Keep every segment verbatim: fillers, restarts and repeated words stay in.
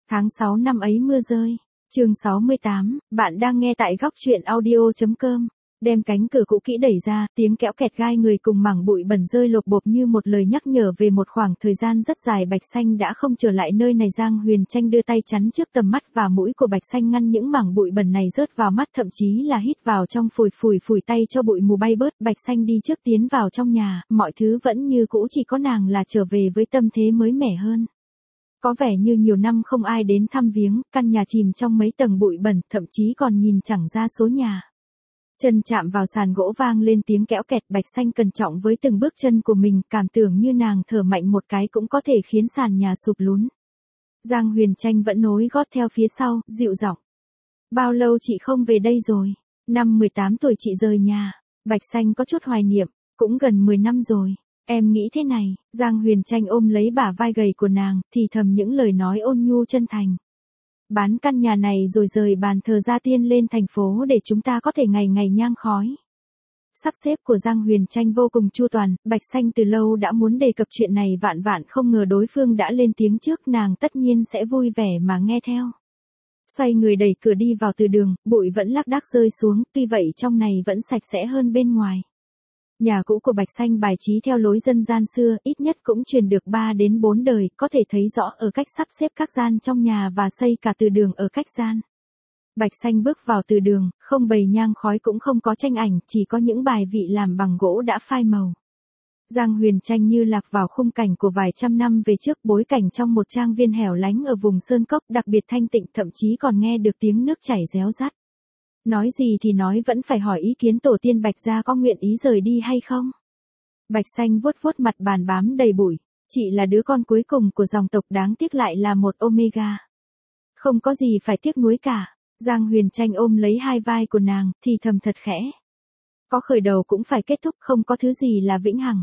Tháng sáu năm ấy mưa rơi. Chương sáu mươi tám, bạn đang nghe tại góc truyện audio chấm com. Đem cánh cửa cũ kỹ đẩy ra, tiếng kéo kẹt gai người cùng mảng bụi bẩn rơi lộp bộp như một lời nhắc nhở về một khoảng thời gian rất dài Bạch Xanh đã không trở lại nơi này. Giang Huyền Tranh đưa tay chắn trước tầm mắt và mũi của Bạch Xanh ngăn những mảng bụi bẩn này rớt vào mắt, thậm chí là hít vào trong, phủi phủi phủi tay cho bụi mù bay bớt. Bạch Xanh đi trước tiến vào trong nhà, mọi thứ vẫn như cũ, chỉ có nàng là trở về với tâm thế mới mẻ hơn. Có vẻ như nhiều năm không ai đến thăm viếng, căn nhà chìm trong mấy tầng bụi bẩn, thậm chí còn nhìn chẳng ra số nhà. Chân chạm vào sàn gỗ vang lên tiếng kéo kẹt, Bạch Xanh cẩn trọng với từng bước chân của mình, cảm tưởng như nàng thở mạnh một cái cũng có thể khiến sàn nhà sụp lún. Giang Huyền Tranh vẫn nối gót theo phía sau, dịu giọng. Bao lâu chị không về đây rồi? Năm mười tám tuổi chị rời nhà. Bạch Xanh có chút hoài niệm, cũng gần mười năm rồi. Em nghĩ thế này. Giang Huyền Tranh ôm lấy bả vai gầy của nàng, thì thầm những lời nói ôn nhu chân thành. Bán căn nhà này rồi rời bàn thờ gia tiên lên thành phố để chúng ta có thể ngày ngày nhang khói. Sắp xếp của Giang Huyền Tranh vô cùng chu toàn, Bạch Xanh từ lâu đã muốn đề cập chuyện này, vạn vạn không ngờ đối phương đã lên tiếng trước, nàng tất nhiên sẽ vui vẻ mà nghe theo. Xoay người đẩy cửa đi vào từ đường, bụi vẫn lác đác rơi xuống, tuy vậy trong này vẫn sạch sẽ hơn bên ngoài. Nhà cũ của Bạch Xanh bài trí theo lối dân gian xưa, ít nhất cũng truyền được ba đến bốn đời, có thể thấy rõ ở cách sắp xếp các gian trong nhà và xây cả từ đường ở cách gian. Bạch Xanh bước vào từ đường, không bày nhang khói cũng không có tranh ảnh, chỉ có những bài vị làm bằng gỗ đã phai màu. Giang Huyền Tranh như lạc vào khung cảnh của vài trăm năm về trước, bối cảnh trong một trang viên hẻo lánh ở vùng sơn cốc đặc biệt thanh tịnh, thậm chí còn nghe được tiếng nước chảy réo rắt. Nói gì thì nói vẫn phải hỏi ý kiến tổ tiên Bạch gia có nguyện ý rời đi hay không. Bạch Xanh vuốt vuốt mặt bàn bám đầy bụi. Chị là đứa con cuối cùng của dòng tộc, đáng tiếc lại là một Omega. Không có gì phải tiếc nuối cả. Giang Huyền Tranh ôm lấy hai vai của nàng, thì thầm thật khẽ. Có khởi đầu cũng phải kết thúc, không có thứ gì là vĩnh hằng.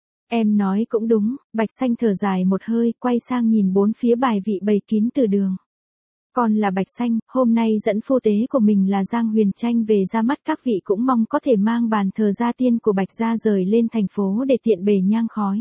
Em nói cũng đúng. Bạch Xanh thở dài một hơi, quay sang nhìn bốn phía bài vị bày kín từ đường. Còn là Bạch Xanh, hôm nay dẫn phu tế của mình là Giang Huyền Tranh về ra mắt các vị, cũng mong có thể mang bàn thờ gia tiên của Bạch gia rời lên thành phố để tiện bề nhang khói.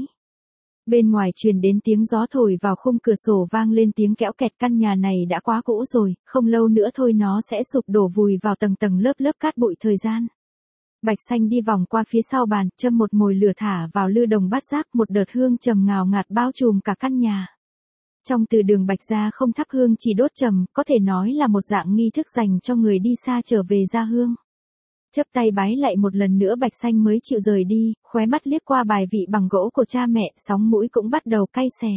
Bên ngoài truyền đến tiếng gió thổi vào khung cửa sổ, vang lên tiếng kéo kẹt. Căn nhà này đã quá cũ rồi, không lâu nữa thôi nó sẽ sụp đổ vùi vào tầng tầng lớp lớp cát bụi thời gian. Bạch Xanh đi vòng qua phía sau bàn, châm một mồi lửa thả vào lư đồng bát giác, một đợt hương trầm ngào ngạt bao trùm cả căn nhà. Trong từ đường Bạch gia không thắp hương, chỉ đốt trầm, có thể nói là một dạng nghi thức dành cho người đi xa trở về gia hương. Chắp tay bái lại một lần nữa, Bạch Xanh mới chịu rời đi, khóe mắt liếc qua bài vị bằng gỗ của cha mẹ, sóng mũi cũng bắt đầu cay xè.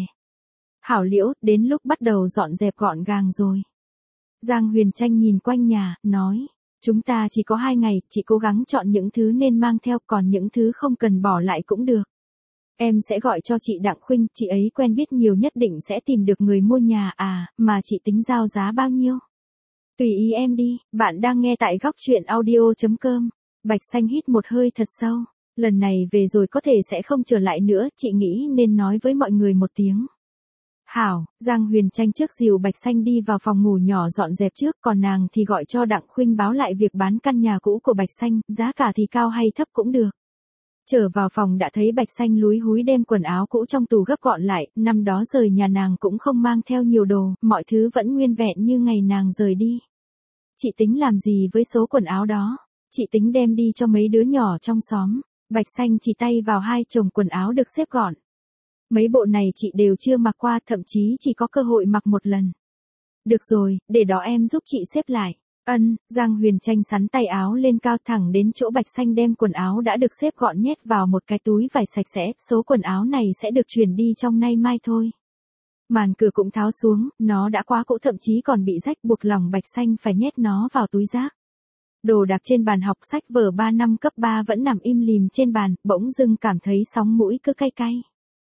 Hảo Liễu, đến lúc bắt đầu dọn dẹp gọn gàng rồi. Giang Huyền Tranh nhìn quanh nhà, nói, chúng ta chỉ có hai ngày, chị cố gắng chọn những thứ nên mang theo, còn những thứ không cần bỏ lại cũng được. Em sẽ gọi cho chị Đặng Khuynh, chị ấy quen biết nhiều, nhất định sẽ tìm được người mua nhà. À, mà chị tính giao giá bao nhiêu? Tùy ý em đi. Bạn đang nghe tại góc truyện audio chấm com. Bạch Xanh hít một hơi thật sâu. Lần này về rồi có thể sẽ không trở lại nữa, chị nghĩ nên nói với mọi người một tiếng. Hảo. Giang Huyền Tranh trước dìu Bạch Xanh đi vào phòng ngủ nhỏ dọn dẹp trước, còn nàng thì gọi cho Đặng Khuynh báo lại việc bán căn nhà cũ của Bạch Xanh, giá cả thì cao hay thấp cũng được. Trở vào phòng đã thấy Bạch Xanh lúi húi đem quần áo cũ trong tủ gấp gọn lại, năm đó rời nhà nàng cũng không mang theo nhiều đồ, mọi thứ vẫn nguyên vẹn như ngày nàng rời đi. Chị tính làm gì với số quần áo đó? Chị tính đem đi cho mấy đứa nhỏ trong xóm. Bạch Xanh chỉ tay vào hai chồng quần áo được xếp gọn. Mấy bộ này chị đều chưa mặc qua, thậm chí chỉ có cơ hội mặc một lần. Được rồi, để đó em giúp chị xếp lại. Ân. Giang Huyền Tranh sắn tay áo lên cao, thẳng đến chỗ Bạch Xanh, đem quần áo đã được xếp gọn nhét vào một cái túi vải sạch sẽ, số quần áo này sẽ được chuyển đi trong nay mai thôi. Màn cửa cũng tháo xuống, nó đã quá cũ, thậm chí còn bị rách, buộc lòng Bạch Xanh phải nhét nó vào túi rác. Đồ đạc trên bàn học, sách vở ba năm cấp ba vẫn nằm im lìm trên bàn, bỗng dưng cảm thấy sóng mũi cứ cay cay.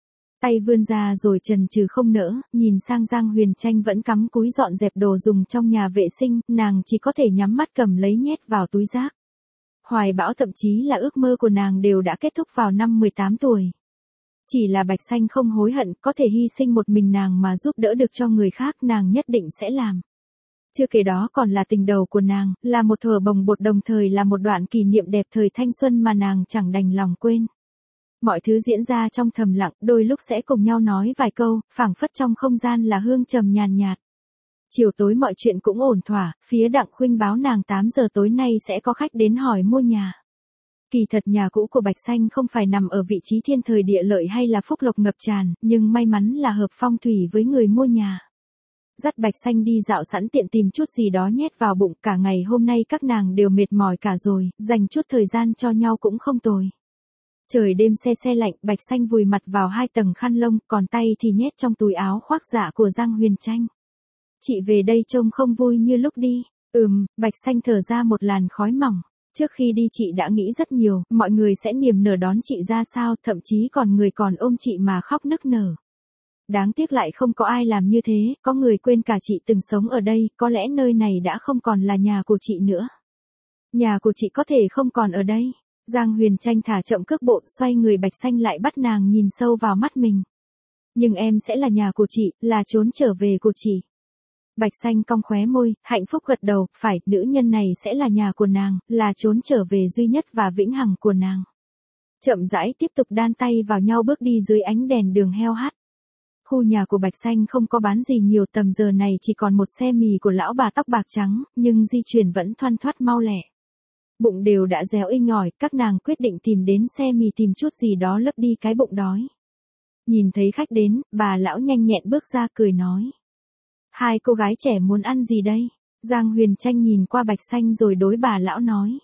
Tay vươn ra rồi chần chừ không nỡ, nhìn sang Giang Huyền Tranh vẫn cắm cúi dọn dẹp đồ dùng trong nhà vệ sinh, nàng chỉ có thể nhắm mắt cầm lấy nhét vào túi rác. Hoài bão, thậm chí là ước mơ của nàng đều đã kết thúc vào năm mười tám tuổi. Chỉ là Bạch Xanh không hối hận, có thể hy sinh một mình nàng mà giúp đỡ được cho người khác, nàng nhất định sẽ làm. Chưa kể đó còn là tình đầu của nàng, là một thuở bồng bột, đồng thời là một đoạn kỷ niệm đẹp thời thanh xuân mà nàng chẳng đành lòng quên. Mọi thứ diễn ra trong thầm lặng, đôi lúc sẽ cùng nhau nói vài câu, phảng phất trong không gian là hương trầm nhàn nhạt. Chiều tối mọi chuyện cũng ổn thỏa, phía Đặng Khuynh báo nàng tám giờ tối nay sẽ có khách đến hỏi mua nhà. Kỳ thật nhà cũ của Bạch Xanh không phải nằm ở vị trí thiên thời địa lợi hay là phúc lộc ngập tràn, nhưng may mắn là hợp phong thủy với người mua nhà. Dắt Bạch Xanh đi dạo sẵn tiện tìm chút gì đó nhét vào bụng, cả ngày hôm nay các nàng đều mệt mỏi cả rồi, dành chút thời gian cho nhau cũng không tồi. Trời đêm se se lạnh, Bạch Xanh vùi mặt vào hai tầng khăn lông, còn tay thì nhét trong túi áo khoác dạ của Giang Huyền Tranh. Chị về đây trông không vui như lúc đi. Ừm, Bạch Xanh thở ra một làn khói mỏng. Trước khi đi chị đã nghĩ rất nhiều, mọi người sẽ niềm nở đón chị ra sao, thậm chí còn người còn ôm chị mà khóc nức nở. Đáng tiếc lại không có ai làm như thế, có người quên cả chị từng sống ở đây, có lẽ nơi này đã không còn là nhà của chị nữa. Nhà của chị có thể không còn ở đây. Giang Huyền Tranh thả chậm cước bộ, xoay người Bạch Xanh lại bắt nàng nhìn sâu vào mắt mình. Nhưng em sẽ là nhà của chị, là trốn trở về của chị. Bạch Xanh cong khóe môi, hạnh phúc gật đầu, phải, nữ nhân này sẽ là nhà của nàng, là trốn trở về duy nhất và vĩnh hằng của nàng. Chậm rãi tiếp tục đan tay vào nhau bước đi dưới ánh đèn đường heo hắt. Khu nhà của Bạch Xanh không có bán gì nhiều, tầm giờ này chỉ còn một xe mì của lão bà tóc bạc trắng, nhưng di chuyển vẫn thoăn thoắt mau lẹ. Bụng đều đã réo inh ỏi, các nàng quyết định tìm đến xe mì tìm chút gì đó lấp đi cái bụng đói. Nhìn thấy khách đến, bà lão nhanh nhẹn bước ra cười nói. Hai cô gái trẻ muốn ăn gì đây? Giang Huyền Tranh nhìn qua Bạch Xanh rồi đối bà lão nói.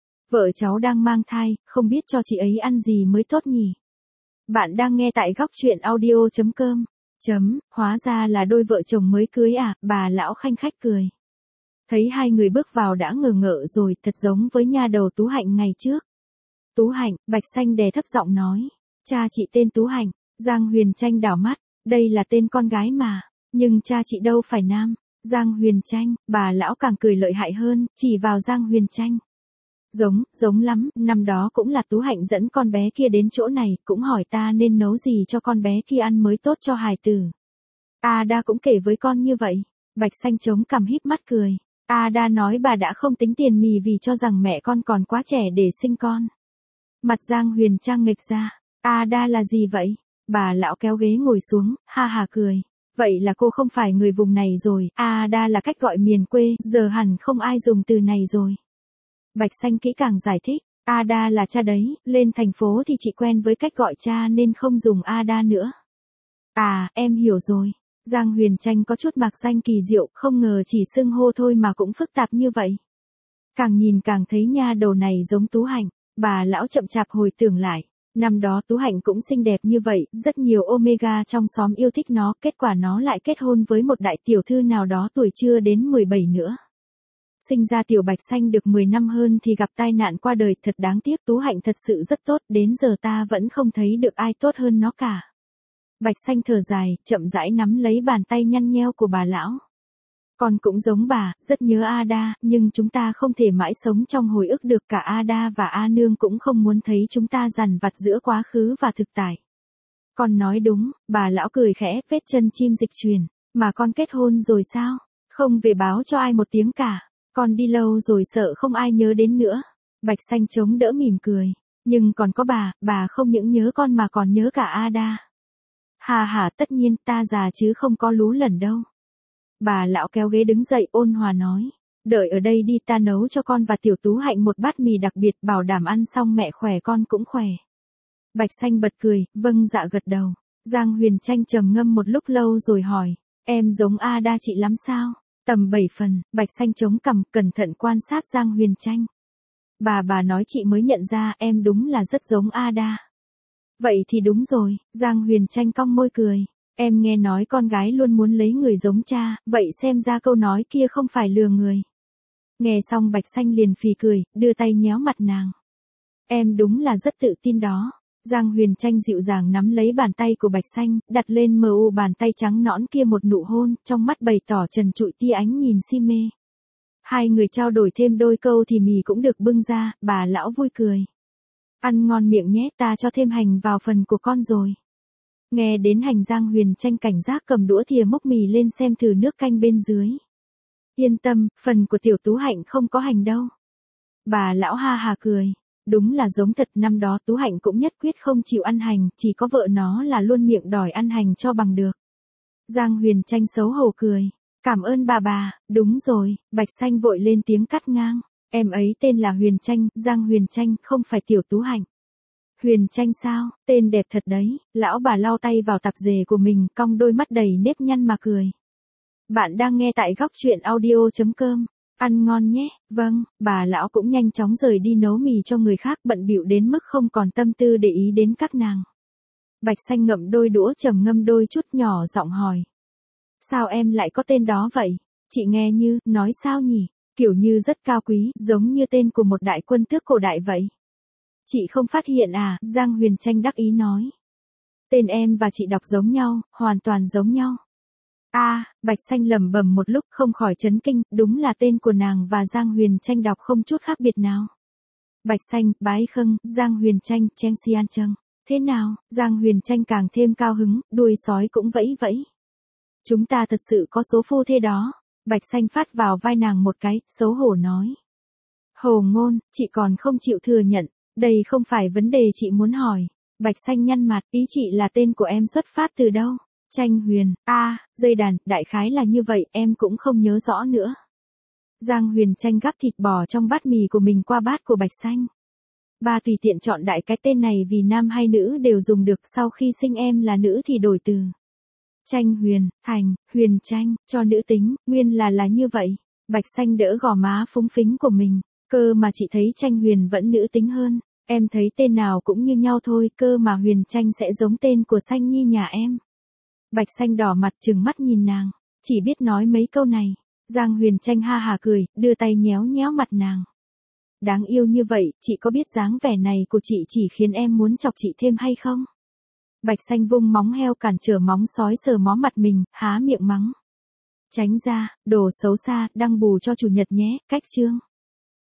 Vợ cháu đang mang thai, không biết cho chị ấy ăn gì mới tốt nhỉ? Bạn đang nghe tại góc truyện audio chấm com. Chấm, hóa ra là đôi vợ chồng mới cưới à, bà lão khanh khách cười. Thấy hai người bước vào đã ngờ ngợ rồi, thật giống với nha đầu Tú Hạnh ngày trước. Tú Hạnh, Bạch Xanh đè thấp giọng nói. Cha chị tên Tú Hạnh. Giang Huyền Tranh đảo mắt, đây là tên con gái mà. Nhưng cha chị đâu phải nam. Giang Huyền Tranh, bà lão càng cười lợi hại hơn, chỉ vào Giang Huyền Tranh. Giống, giống lắm, năm đó cũng là Tú Hạnh dẫn con bé kia đến chỗ này, cũng hỏi ta nên nấu gì cho con bé kia ăn mới tốt cho hài tử. Ada cũng kể với con như vậy. Bạch Xanh chống cằm híp mắt cười. Ada nói bà đã không tính tiền mì vì cho rằng mẹ con còn quá trẻ để sinh con. Mặt Giang Huyền Trang nghịch ra. Ada là gì vậy? Bà lão kéo ghế ngồi xuống, ha ha cười. Vậy là cô không phải người vùng này rồi, Ada là cách gọi miền quê, giờ hẳn không ai dùng từ này rồi. Bạch Xanh kỹ càng giải thích, Ada là cha đấy, lên thành phố thì chị quen với cách gọi cha nên không dùng Ada nữa. À, em hiểu rồi. Giang Huyền Tranh có chút mạc danh kỳ diệu, không ngờ chỉ xưng hô thôi mà cũng phức tạp như vậy. Càng nhìn càng thấy nha đầu này giống Tú Hạnh, bà lão chậm chạp hồi tưởng lại. Năm đó Tú Hạnh cũng xinh đẹp như vậy, rất nhiều Omega trong xóm yêu thích nó, kết quả nó lại kết hôn với một đại tiểu thư nào đó tuổi chưa đến mười bảy nữa. Sinh ra tiểu Bạch Xanh được mười năm hơn thì gặp tai nạn qua đời, thật đáng tiếc. Tú Hạnh thật sự rất tốt, đến giờ ta vẫn không thấy được ai tốt hơn nó cả. Bạch Xanh thở dài, chậm rãi nắm lấy bàn tay nhăn nheo của bà lão. Con cũng giống bà, rất nhớ Ada, nhưng chúng ta không thể mãi sống trong hồi ức được, cả Ada và A Nương cũng không muốn thấy chúng ta dằn vặt giữa quá khứ và thực tại. Con nói đúng, bà lão cười khẽ, vết chân chim dịch truyền, mà con kết hôn rồi sao? Không về báo cho ai một tiếng cả, con đi lâu rồi sợ không ai nhớ đến nữa. Bạch Xanh chống đỡ mỉm cười, nhưng còn có bà, bà không những nhớ con mà còn nhớ cả Ada. Hà hà, tất nhiên ta già chứ không có lú lẫn đâu. Bà lão kéo ghế đứng dậy ôn hòa nói, đợi ở đây đi, ta nấu cho con và tiểu Tú Hạnh một bát mì đặc biệt, bảo đảm ăn xong mẹ khỏe con cũng khỏe. Bạch Xanh bật cười, vâng dạ gật đầu. Giang Huyền Tranh trầm ngâm một lúc lâu rồi hỏi, em giống Ada chị lắm sao? Tầm bảy phần, Bạch Xanh chống cằm, cẩn thận quan sát Giang Huyền Tranh. Bà bà nói chị mới nhận ra em đúng là rất giống Ada. Vậy thì đúng rồi, Giang Huyền Tranh cong môi cười. Em nghe nói con gái luôn muốn lấy người giống cha, vậy xem ra câu nói kia không phải lừa người. Nghe xong Bạch Xanh liền phì cười, đưa tay nhéo mặt nàng. Em đúng là rất tự tin đó. Giang Huyền Tranh dịu dàng nắm lấy bàn tay của Bạch Xanh, đặt lên mờ u bàn tay trắng nõn kia một nụ hôn, trong mắt bày tỏ trần trụi tia ánh nhìn si mê. Hai người trao đổi thêm đôi câu thì mì cũng được bưng ra, bà lão vui cười. Ăn ngon miệng nhé, ta cho thêm hành vào phần của con rồi. Nghe đến hành, Giang Huyền Tranh cảnh giác cầm đũa thìa múc mì lên xem thử nước canh bên dưới. Yên tâm, phần của tiểu Tú Hạnh không có hành đâu. Bà lão ha hà cười. Đúng là giống thật, năm đó Tú Hạnh cũng nhất quyết không chịu ăn hành, chỉ có vợ nó là luôn miệng đòi ăn hành cho bằng được. Giang Huyền Tranh xấu hổ cười. Cảm ơn bà bà, đúng rồi, Bạch Xanh vội lên tiếng cắt ngang. Em ấy tên là Huyền Tranh, Giang Huyền Tranh, không phải Tiểu Tú Hạnh. Huyền Tranh sao, tên đẹp thật đấy, lão bà lau tay vào tạp dề của mình, cong đôi mắt đầy nếp nhăn mà cười. Bạn đang nghe tại góc truyện audio.com. Ăn ngon nhé, vâng, bà lão cũng nhanh chóng rời đi nấu mì cho người khác, bận bịu đến mức không còn tâm tư để ý đến các nàng. Bạch Xanh ngậm đôi đũa trầm ngâm đôi chút, nhỏ giọng hỏi. Sao em lại có tên đó vậy? Chị nghe như, nói sao nhỉ? Kiểu như rất cao quý, giống như tên của một đại quân tước cổ đại vậy. Chị không phát hiện à, Giang Huyền Tranh đắc ý nói. Tên em và chị đọc giống nhau, hoàn toàn giống nhau. A, à, Bạch Xanh lẩm bẩm một lúc không khỏi chấn kinh, đúng là tên của nàng và Giang Huyền Tranh đọc không chút khác biệt nào. Bạch Xanh, bái khâng, Giang Huyền Tranh, Chen Xian Trâng. Thế nào, Giang Huyền Tranh càng thêm cao hứng, đuôi sói cũng vẫy vẫy. Chúng ta thật sự có số phu thê đó. Bạch Xanh phát vào vai nàng một cái, xấu hổ nói. Hồ ngôn, chị còn không chịu thừa nhận, đây không phải vấn đề chị muốn hỏi. Bạch Xanh nhăn mặt, ý chị là tên của em xuất phát từ đâu? Tranh Huyền, a, à, dây đàn, đại khái là như vậy, em cũng không nhớ rõ nữa. Giang Huyền Tranh gắp thịt bò trong bát mì của mình qua bát của Bạch Xanh. Ba tùy tiện chọn đại cái tên này vì nam hay nữ đều dùng được, sau khi sinh em là nữ thì đổi từ. Tranh Huyền, thành, Huyền Tranh, cho nữ tính, nguyên là là như vậy. Bạch Xanh đỡ gò má phúng phính của mình, cơ mà chị thấy Tranh Huyền vẫn nữ tính hơn, em thấy tên nào cũng như nhau thôi, cơ mà Huyền Tranh sẽ giống tên của Xanh Nhi nhà em. Bạch Xanh đỏ mặt trừng mắt nhìn nàng, chỉ biết nói mấy câu này. Giang Huyền Tranh ha hà cười, đưa tay nhéo nhéo mặt nàng. Đáng yêu như vậy, chị có biết dáng vẻ này của chị chỉ khiến em muốn chọc chị thêm hay không? Bạch Xanh vung móng heo cản trở móng sói sờ mó mặt mình, há miệng mắng. Tránh ra, đồ xấu xa, đăng bù cho chủ nhật nhé, cách chương.